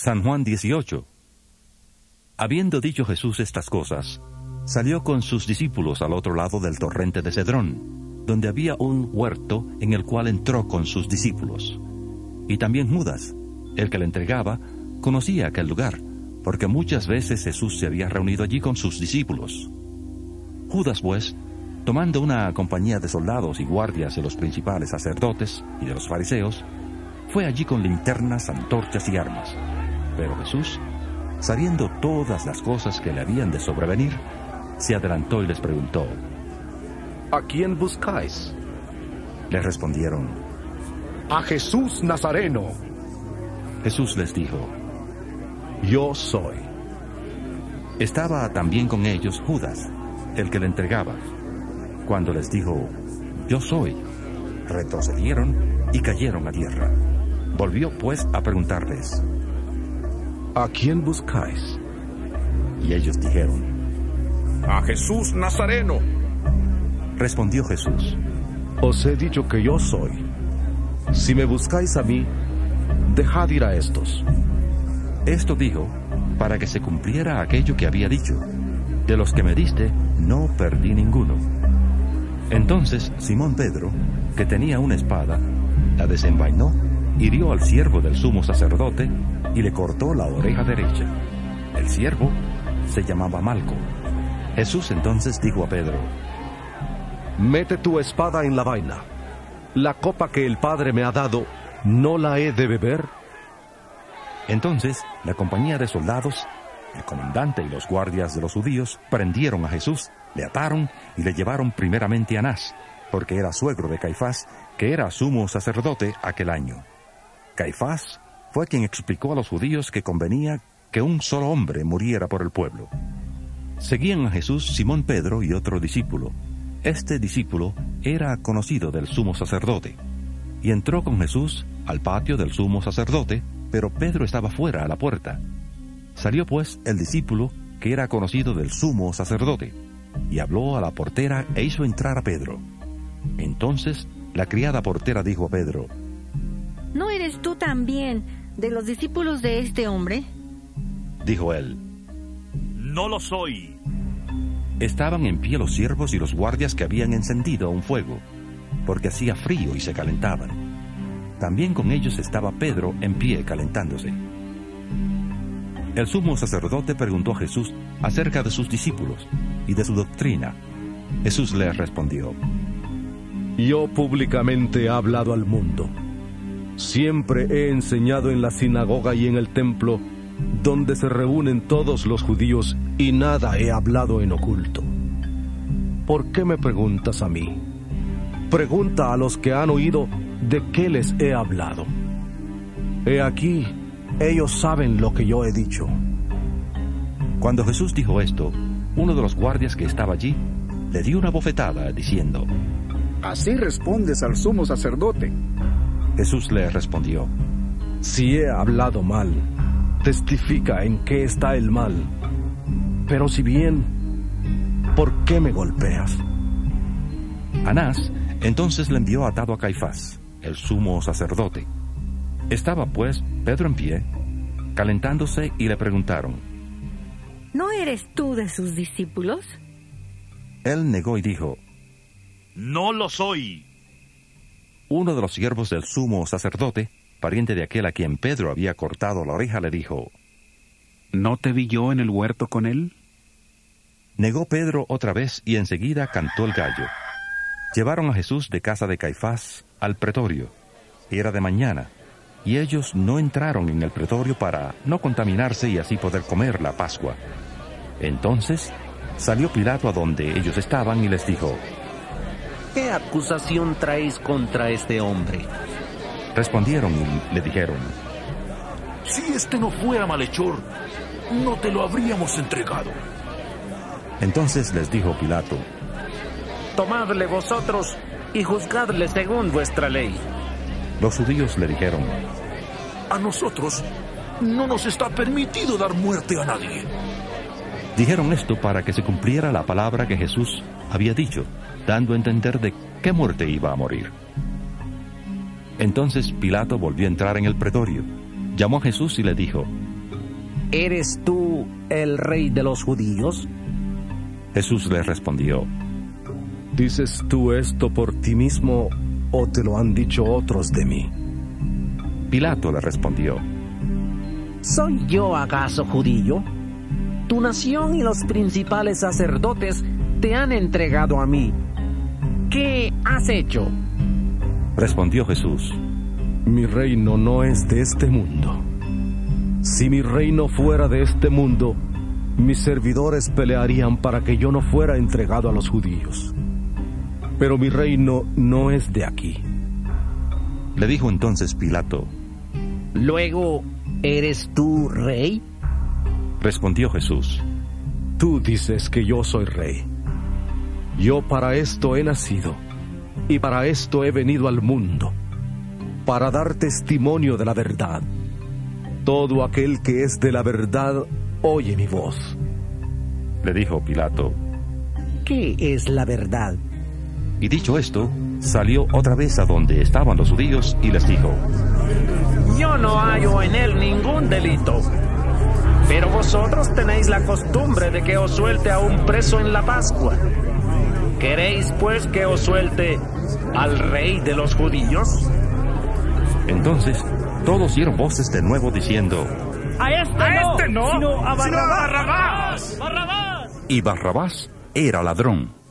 San Juan 18. Habiendo dicho Jesús estas cosas, salió con sus discípulos al otro lado del torrente de Cedrón, donde había un huerto en el cual entró con sus discípulos. Y también Judas, el que le entregaba, conocía aquel lugar, porque muchas veces Jesús se había reunido allí con sus discípulos. Judas, pues, tomando una compañía de soldados y guardias de los principales sacerdotes y de los fariseos, fue allí con linternas, antorchas y armas. Pero Jesús, sabiendo todas las cosas que le habían de sobrevenir, se adelantó y les preguntó: ¿A quién buscáis? Le respondieron: A Jesús Nazareno. Jesús les dijo: Yo soy. Estaba también con ellos Judas, el que le entregaba. Cuando les dijo: Yo soy, retrocedieron y cayeron a tierra. Volvió pues a preguntarles: ¿A quién buscáis? Y ellos dijeron: A Jesús Nazareno. Respondió Jesús: Os he dicho que yo soy. Si me buscáis a mí, dejad ir a estos. Esto dijo para que se cumpliera aquello que había dicho: de los que me diste, no perdí ninguno. Entonces Simón Pedro, que tenía una espada, la desenvainó, hirió al siervo del sumo sacerdote y le cortó la oreja derecha. El siervo se llamaba Malco. Jesús entonces dijo a Pedro: Mete tu espada en la vaina. La copa que el Padre me ha dado, ¿no la he de beber? Entonces la compañía de soldados, el comandante y los guardias de los judíos prendieron a Jesús, le ataron y le llevaron primeramente a Anás, porque era suegro de Caifás, que era sumo sacerdote aquel año. Caifás fue quien explicó a los judíos que convenía que un solo hombre muriera por el pueblo. Seguían a Jesús Simón Pedro y otro discípulo. Este discípulo era conocido del sumo sacerdote, y entró con Jesús al patio del sumo sacerdote, pero Pedro estaba fuera a la puerta. Salió pues el discípulo, que era conocido del sumo sacerdote, y habló a la portera e hizo entrar a Pedro. Entonces la criada portera dijo a Pedro: ¿No eres tú también de los discípulos de este hombre? Dijo él: No lo soy. Estaban en pie los siervos y los guardias que habían encendido un fuego, porque hacía frío y se calentaban. También con ellos estaba Pedro en pie calentándose. El sumo sacerdote preguntó a Jesús acerca de sus discípulos y de su doctrina. Jesús le respondió: Yo públicamente he hablado al mundo. Siempre he enseñado en la sinagoga y en el templo, donde se reúnen todos los judíos, y nada he hablado en oculto. ¿Por qué me preguntas a mí? Pregunta a los que han oído de qué les he hablado. He aquí, ellos saben lo que yo he dicho. Cuando Jesús dijo esto, uno de los guardias que estaba allí le dio una bofetada, diciendo: Así respondes al sumo sacerdote. Jesús le respondió: Si he hablado mal, testifica en qué está el mal. Pero si bien, ¿por qué me golpeas? Anás entonces le envió atado a Caifás, el sumo sacerdote. Estaba pues Pedro en pie, calentándose, y le preguntaron: ¿No eres tú de sus discípulos? Él negó y dijo: No lo soy. Uno de los siervos del sumo sacerdote, pariente de aquel a quien Pedro había cortado la oreja, le dijo: ¿No te vi yo en el huerto con él? Negó Pedro otra vez y enseguida cantó el gallo. Llevaron a Jesús de casa de Caifás al pretorio. Era de mañana, y ellos no entraron en el pretorio para no contaminarse y así poder comer la Pascua. Entonces salió Pilato a donde ellos estaban y les dijo: ¿Qué acusación traéis contra este hombre? Respondieron y le dijeron: Si este no fuera malhechor, no te lo habríamos entregado. Entonces les dijo Pilato: Tomadle vosotros y juzgadle según vuestra ley. Los judíos le dijeron: A nosotros no nos está permitido dar muerte a nadie. Dijeron esto para que se cumpliera la palabra que Jesús había dicho, dando a entender de qué muerte iba a morir. Entonces Pilato volvió a entrar en el pretorio, llamó a Jesús y le dijo: ¿eres tú el rey de los judíos? Jesús le respondió: ¿Dices tú esto por ti mismo o te lo han dicho otros de mí? Pilato le respondió: ¿Soy yo acaso judío? Tu nación y los principales sacerdotes te han entregado a mí. ¿Qué has hecho? Respondió Jesús: Mi reino no es de este mundo. Si mi reino fuera de este mundo, mis servidores pelearían para que yo no fuera entregado a los judíos. Pero mi reino no es de aquí. Le dijo entonces Pilato: Luego, ¿eres tú rey? Respondió Jesús: Tú dices que yo soy rey. Yo para esto he nacido, y para esto he venido al mundo, para dar testimonio de la verdad. Todo aquel que es de la verdad oye mi voz. Le dijo Pilato: ¿Qué es la verdad? Y dicho esto, salió otra vez a donde estaban los judíos y les dijo: Yo no hallo en él ningún delito. Pero vosotros tenéis la costumbre de que os suelte a un preso en la Pascua. ¿Queréis pues que os suelte al rey de los judíos? Entonces todos dieron voces de nuevo diciendo: ¡A este no! ¡Sino a Barrabás! Y Barrabás era ladrón.